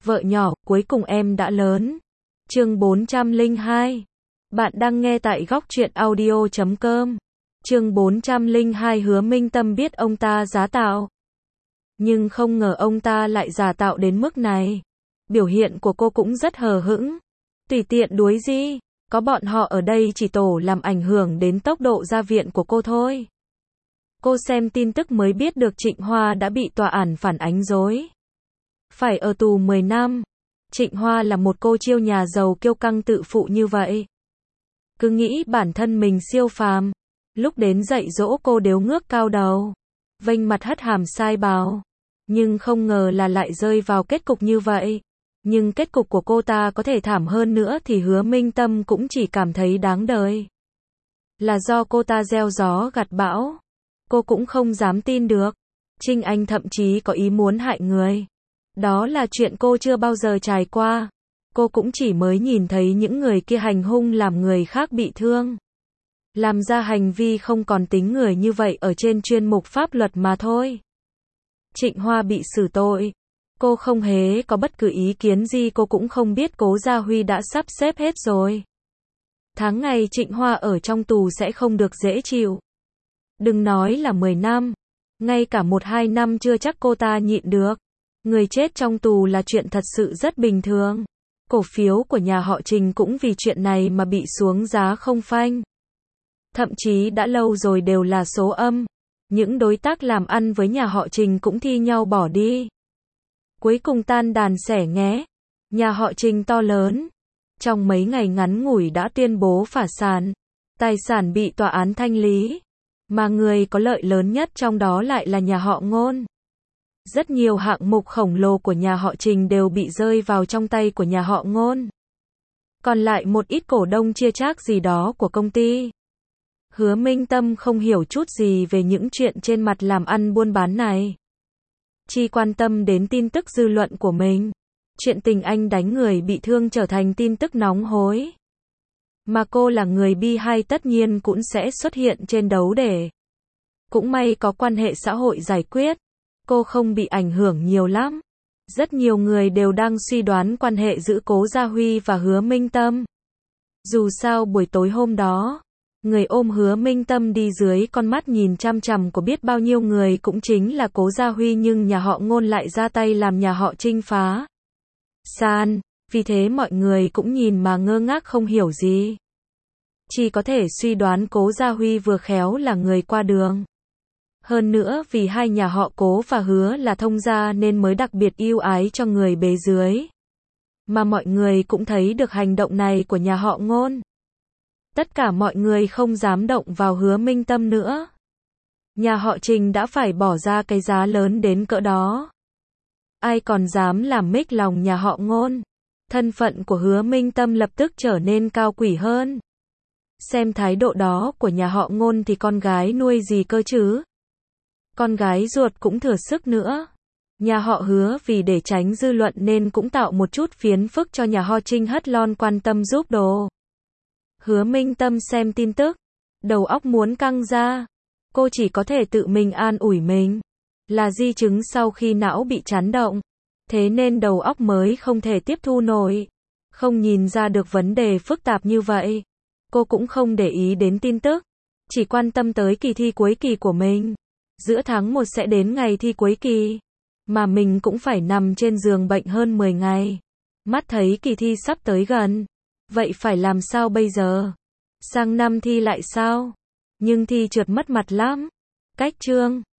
Vợ nhỏ, cuối cùng em đã lớn. Chương 402. Bạn đang nghe tại góc truyện audio.com. Chương 402. Hứa Minh Tâm biết ông ta giả tạo, nhưng không ngờ ông ta lại giả tạo đến mức này. Biểu hiện của cô cũng rất hờ hững, tùy tiện đuối gì, có bọn họ ở đây chỉ tổ làm ảnh hưởng đến tốc độ ra viện của cô thôi. Cô xem tin tức mới biết được Trịnh Hoa đã bị tòa án phản ánh dối, phải ở tù 10 năm. Trịnh Hoa là một cô chiêu nhà giàu kiêu căng tự phụ như vậy, cứ nghĩ bản thân mình siêu phàm, lúc đến dạy dỗ cô đều ngước cao đầu, vênh mặt hất hàm sai bảo, nhưng không ngờ là lại rơi vào kết cục như vậy. Nhưng kết cục của cô ta có thể thảm hơn nữa thì Hứa Minh Tâm cũng chỉ cảm thấy đáng đời. Là do cô ta gieo gió gặt bão. Cô cũng không dám tin được. Trinh Anh thậm chí có ý muốn hại người. Đó là chuyện cô chưa bao giờ trải qua. Cô cũng chỉ mới nhìn thấy những người kia hành hung làm người khác bị thương, làm ra hành vi không còn tính người như vậy ở trên chuyên mục pháp luật mà thôi. Trịnh Hoa bị xử tội, cô không hề có bất cứ ý kiến gì. Cô cũng không biết Cố Gia Huy đã sắp xếp hết rồi. Tháng ngày Trịnh Hoa ở trong tù sẽ không được dễ chịu. Đừng nói là 10 năm, ngay cả 1-2 năm chưa chắc cô ta nhịn được. Người chết trong tù là chuyện thật sự rất bình thường. Cổ phiếu của nhà họ Trình cũng vì chuyện này mà bị xuống giá không phanh. Thậm chí đã lâu rồi đều là số âm. Những đối tác làm ăn với nhà họ Trình cũng thi nhau bỏ đi. Cuối cùng tan đàn xẻ nghé. Nhà họ Trình to lớn, trong mấy ngày ngắn ngủi đã tuyên bố phá sản. Tài sản bị tòa án thanh lý. Mà người có lợi lớn nhất trong đó lại là nhà họ Ngôn. Rất nhiều hạng mục khổng lồ của nhà họ Trình đều bị rơi vào trong tay của nhà họ Ngôn. Còn lại một ít cổ đông chia chác gì đó của công ty. Hứa Minh Tâm không hiểu chút gì về những chuyện trên mặt làm ăn buôn bán này. Chỉ quan tâm đến tin tức dư luận của mình. Chuyện tình anh đánh người bị thương trở thành tin tức nóng hối. Mà cô là người bi hay tất nhiên cũng sẽ xuất hiện trên đấu để. Cũng may có quan hệ xã hội giải quyết. Cô không bị ảnh hưởng nhiều lắm. Rất nhiều người đều đang suy đoán quan hệ giữa Cố Gia Huy và Hứa Minh Tâm. Dù sao buổi tối hôm đó, người ôm Hứa Minh Tâm đi dưới con mắt nhìn chăm chằm của biết bao nhiêu người cũng chính là Cố Gia Huy, nhưng nhà họ Ngôn lại ra tay làm nhà họ Trinh phá sản. Vì thế mọi người cũng nhìn mà ngơ ngác không hiểu gì. Chỉ có thể suy đoán Cố Gia Huy vừa khéo là người qua đường. Hơn nữa vì hai nhà họ Cố và Hứa là thông gia nên mới đặc biệt ưu ái cho người bề dưới. Mà mọi người cũng thấy được hành động này của nhà họ Ngôn. Tất cả mọi người không dám động vào Hứa Minh Tâm nữa. Nhà họ Trình đã phải bỏ ra cái giá lớn đến cỡ đó. Ai còn dám làm mếch lòng nhà họ Ngôn. Thân phận của Hứa Minh Tâm lập tức trở nên cao quý hơn. Xem thái độ đó của nhà họ Ngôn thì con gái nuôi gì cơ chứ? Con gái ruột cũng thừa sức nữa. Nhà họ Hứa vì để tránh dư luận nên cũng tạo một chút phiền phức cho nhà họ Trinh hất lon quan tâm giúp đồ. Hứa Minh Tâm xem tin tức, đầu óc muốn căng ra. Cô chỉ có thể tự mình an ủi mình. Là di chứng sau khi não bị chấn động. Thế nên đầu óc mới không thể tiếp thu nổi. Không nhìn ra được vấn đề phức tạp như vậy. Cô cũng không để ý đến tin tức. Chỉ quan tâm tới kỳ thi cuối kỳ của mình. Giữa tháng 1 sẽ đến ngày thi cuối kỳ. Mà mình cũng phải nằm trên giường bệnh hơn 10 ngày. Mắt thấy kỳ thi sắp tới gần. Vậy phải làm sao bây giờ? Sang năm thi lại sao? Nhưng thi trượt mất mặt lắm. Cách chương